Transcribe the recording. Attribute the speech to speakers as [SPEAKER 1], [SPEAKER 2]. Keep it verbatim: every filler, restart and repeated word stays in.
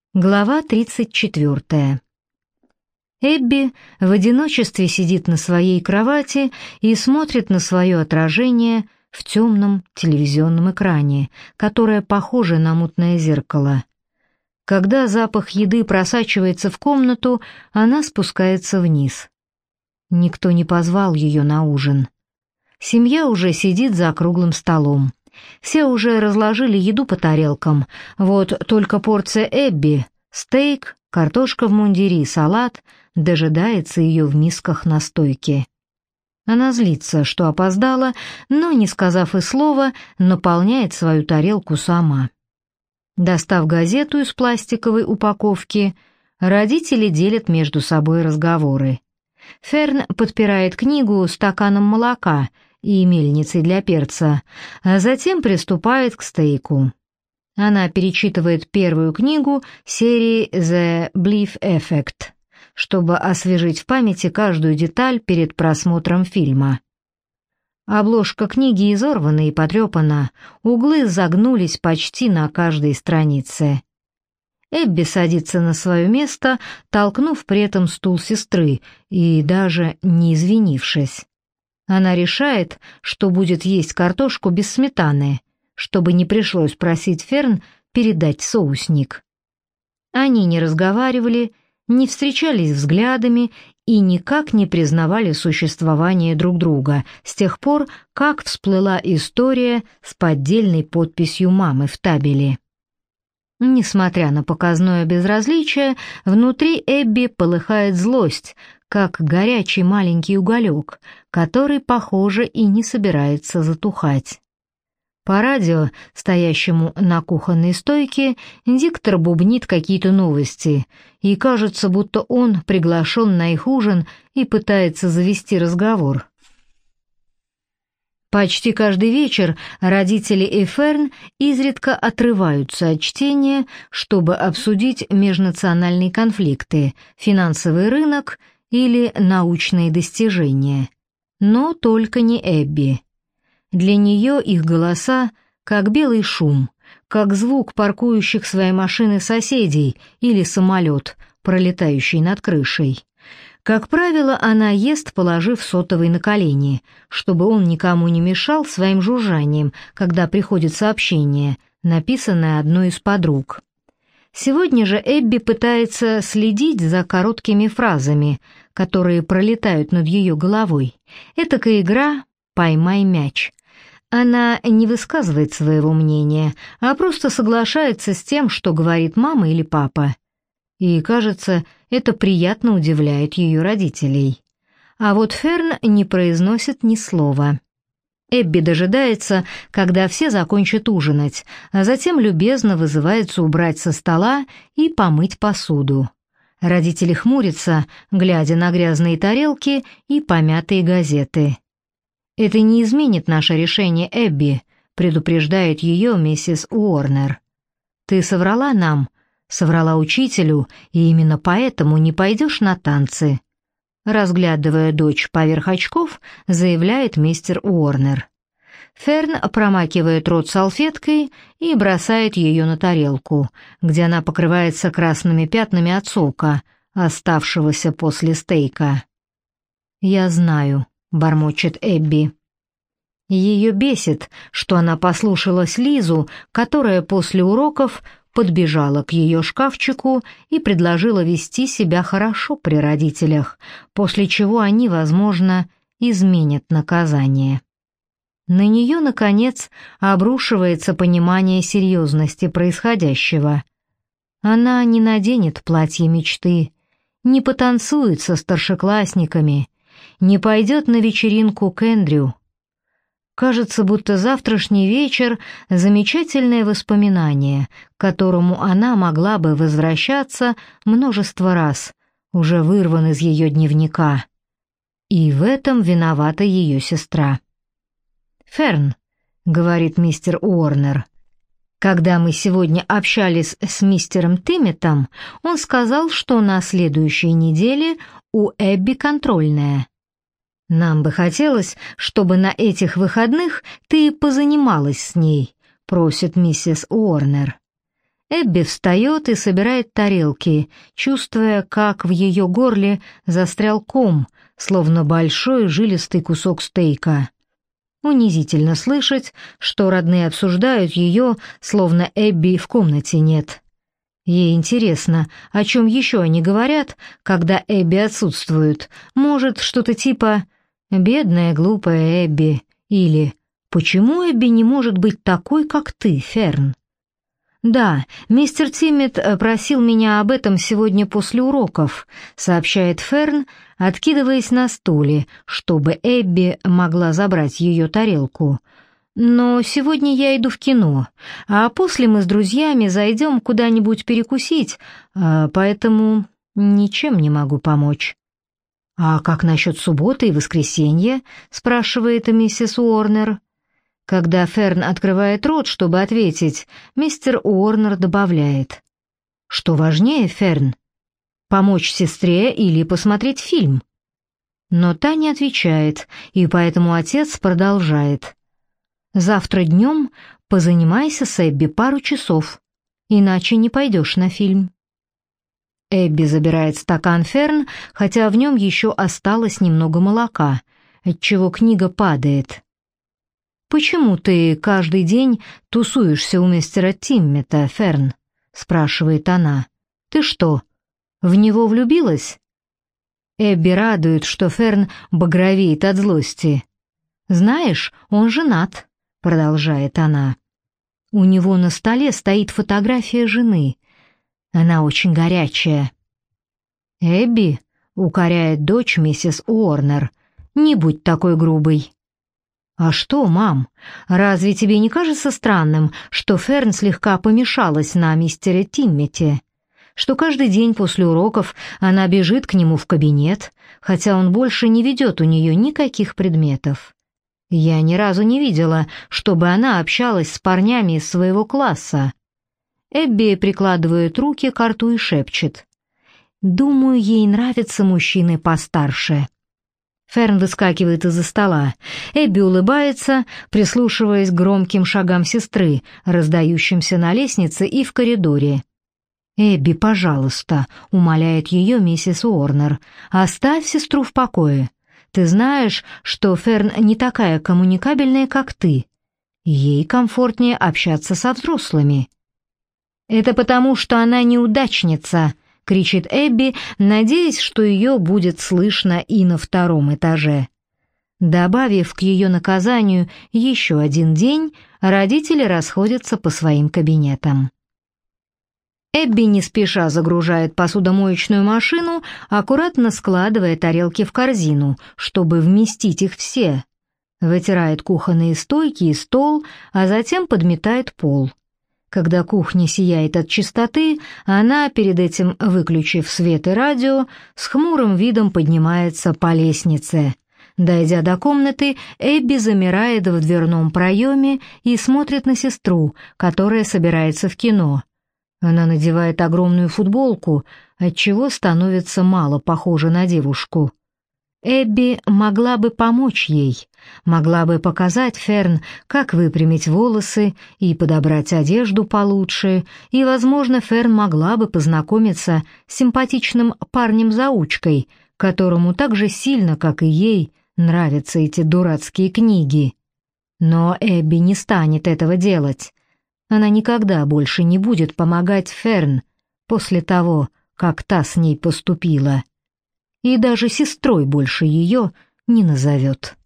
[SPEAKER 1] Глава тридцать четвертая. Эбби в одиночестве сидит на своей кровати и смотрит на свое отражение в темном телевизионном экране, которое похоже на мутное зеркало. Когда запах еды просачивается в комнату, она спускается вниз. Никто не позвал ее на ужин. Семья уже сидит за круглым столом. Все уже разложили еду по тарелкам, вот только порция Эбби, стейк, картошка в мундире и салат дожидается ее в мисках на стойке. Она злится, что опоздала, но, не сказав и слова, наполняет свою тарелку сама. Достав газету из пластиковой упаковки, родители делят между собой разговоры. Ферн подпирает книгу стаканом молока и мельницей для перца, а затем приступает к стейку. Она перечитывает первую книгу серии «The Belief Effect», чтобы освежить в памяти каждую деталь перед просмотром фильма. Обложка книги изорвана и потрепана, углы загнулись почти на каждой странице. Эбби садится на свое место, толкнув при этом стул сестры и даже не извинившись. Она решает, что будет есть картошку без сметаны, чтобы не пришлось просить Ферн передать соусник. Они не разговаривали, не встречались взглядами и никак не признавали существование друг друга с тех пор, как всплыла история с поддельной подписью мамы в табеле. Несмотря на показное безразличие, внутри Эбби полыхает злость, как горячий маленький уголек, который, похоже, и не собирается затухать. По радио, стоящему на кухонной стойке, диктор бубнит какие-то новости, и кажется, будто он приглашен на их ужин и пытается завести разговор. Почти каждый вечер родители и Ферн изредка отрываются от чтения, чтобы обсудить межнациональные конфликты, финансовый рынок или научные достижения. Но только не Эбби. Для нее их голоса как белый шум, как звук паркующих свои машины соседей или самолет, пролетающий над крышей. Как правило, она ест, положив сотовый на колени, чтобы он никому не мешал своим жужжанием, когда приходит сообщение, написанное одной из подруг. Сегодня же Эбби пытается следить за короткими фразами, которые пролетают над ее головой. Этакая игра «Поймай мяч». Она не высказывает своего мнения, а просто соглашается с тем, что говорит мама или папа. И, кажется, это приятно удивляет ее родителей. А вот Ферн не произносит ни слова. Эбби дожидается, когда все закончат ужинать, а затем любезно вызывается убрать со стола и помыть посуду. Родители хмурятся, глядя на грязные тарелки и помятые газеты. «Это не изменит наше решение, Эбби», — предупреждает ее миссис Уорнер. «Ты соврала нам, соврала учителю, и именно поэтому не пойдешь на танцы», — разглядывая дочь поверх очков, заявляет мистер Уорнер. Ферн промакивает рот салфеткой и бросает ее на тарелку, где она покрывается красными пятнами от сока, оставшегося после стейка. «Я знаю», — бормочет Эбби. Ее бесит, что она послушалась Лизу, которая после уроков подбежала к ее шкафчику и предложила вести себя хорошо при родителях, после чего они, возможно, изменят наказание. На нее, наконец, обрушивается понимание серьезности происходящего. Она не наденет платье мечты, не потанцует со старшеклассниками, не пойдет на вечеринку к Эндрю. Кажется, будто завтрашний вечер — замечательное воспоминание, к которому она могла бы возвращаться множество раз, уже вырван из ее дневника. И в этом виновата ее сестра. «Ферн», — говорит мистер Уорнер, — «когда мы сегодня общались с мистером Тимметом, он сказал, что на следующей неделе у Эбби контрольная. Нам бы хотелось, чтобы на этих выходных ты позанималась с ней», — просит миссис Уорнер. Эбби встает и собирает тарелки, чувствуя, как в ее горле застрял ком, словно большой жилистый кусок стейка. Унизительно слышать, что родные обсуждают ее, словно Эбби в комнате нет. Ей интересно, о чем еще они говорят, когда Эбби отсутствует. Может, что-то типа «Бедная, глупая Эбби» или «Почему Эбби не может быть такой, как ты, Ферн?» «Да, мистер Тиммет просил меня об этом сегодня после уроков», — сообщает Ферн, откидываясь на стуле, чтобы Эбби могла забрать ее тарелку. «Но сегодня я иду в кино, а после мы с друзьями зайдем куда-нибудь перекусить, поэтому ничем не могу помочь». «А как насчет субботы и воскресенья?» — спрашивает миссис Уорнер. Когда Ферн открывает рот, чтобы ответить, мистер Уорнер добавляет: «Что важнее, Ферн, помочь сестре или посмотреть фильм?» Но та не отвечает, и поэтому отец продолжает: «Завтра днем позанимайся с Эбби пару часов, иначе не пойдешь на фильм». Эбби забирает стакан Ферн, хотя в нем еще осталось немного молока, отчего книга падает. «Почему ты каждый день тусуешься у мистера Тиммета, Ферн?» — спрашивает она. «Ты что, в него влюбилась?» Эбби радует, что Ферн багровеет от злости. «Знаешь, он женат», — продолжает она. «У него на столе стоит фотография жены. Она очень горячая». «Эбби», — укоряет дочь миссис Уорнер, — «не будь такой грубой». «А что, мам, разве тебе не кажется странным, что Ферн слегка помешалась на мистере Тиммете? Что каждый день после уроков она бежит к нему в кабинет, хотя он больше не ведет у нее никаких предметов? Я ни разу не видела, чтобы она общалась с парнями из своего класса». Эбби прикладывает руки к рту и шепчет: «Думаю, ей нравятся мужчины постарше». Ферн выскакивает из-за стола. Эбби улыбается, прислушиваясь к громким шагам сестры, раздающимся на лестнице и в коридоре. «Эбби, пожалуйста», — умоляет ее миссис Уорнер, — «оставь сестру в покое. Ты знаешь, что Ферн не такая коммуникабельная, как ты. Ей комфортнее общаться со взрослыми». «Это потому, что она неудачница», — кричит Эбби, надеясь, что ее будет слышно и на втором этаже. Добавив к ее наказанию еще один день, родители расходятся по своим кабинетам. Эбби не спеша загружает посудомоечную машину, аккуратно складывая тарелки в корзину, чтобы вместить их все. Вытирает кухонные стойки и стол, а затем подметает пол. Когда кухня сияет от чистоты, она, перед этим выключив свет и радио, с хмурым видом поднимается по лестнице. Дойдя до комнаты, Эбби замирает в дверном проеме и смотрит на сестру, которая собирается в кино. Она надевает огромную футболку, отчего становится мало похожа на девушку. Эбби могла бы помочь ей, могла бы показать Ферн, как выпрямить волосы и подобрать одежду получше, и, возможно, Ферн могла бы познакомиться с симпатичным парнем-заучкой, которому так же сильно, как и ей, нравятся эти дурацкие книги. Но Эбби не станет этого делать. Она никогда больше не будет помогать Ферн после того, как та с ней поступила. И даже сестрой больше ее не назовет.